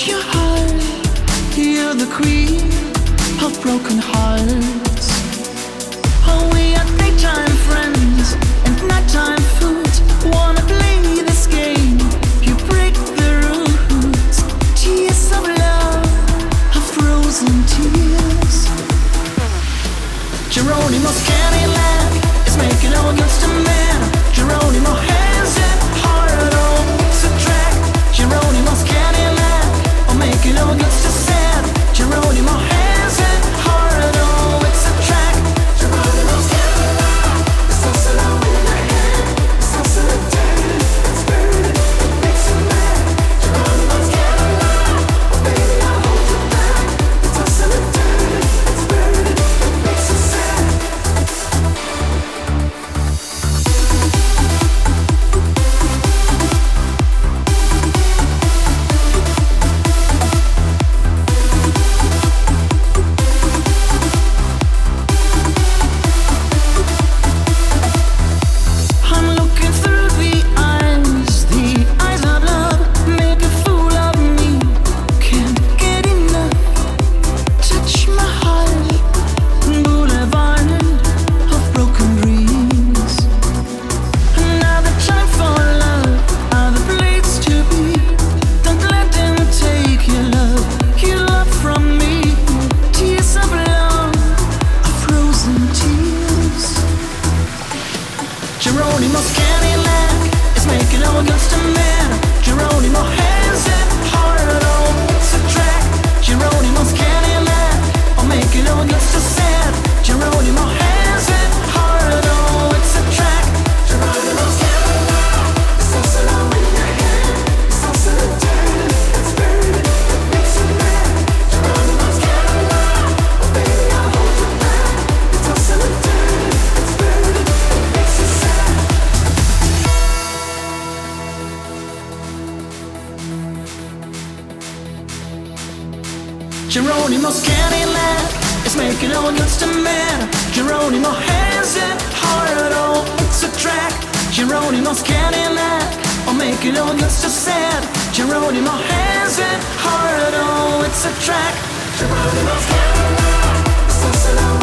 your heart. You're the queen of broken hearts. Oh, we are daytime friends and nighttime foods. Wanna play this game? You break the rules. Tears of love are frozen tears. Geronimo's Cadillac is making all against a man. Geronimo has it hard on the track. Geronimo's Cadillac are making all against a sad. Geronimo has it hard on the track. Geronimo's Cadillac is tossing out in your head. It's tossing it down, it's burning, it makes you mad. Geronimo's Cadillac, oh baby I'll hold you back. It's tossing it down, it's burning, it makes you sad. I'm looking through the eyes of love, make a fool of me. Can't get enough. Touch my heart, boulevard of broken dreams. Another time for love, other place to be. Don't let them take your love from me. Tears of love are frozen tears. Geronimo's Cadillac is making all against a man. Geronimo has it hard on the track. Geronimo's Cadillac are making all against a sad. Geronimo has it hard on the track. Geronimo's Cadillac is tossing out in your head. It's tossing it down, it's burning, it makes you mad. Geronimo's Cadillac, oh baby I'll hold you back. It's tossing it down, it's burning, it makes you sad. Geronimo's Cadillac is making all against a man. Geronimo has it hard on the track. Geronimo's Cadillac are making all against a sad. Geronimo has it hard on the track. Geronimo's Cadillac is tossing out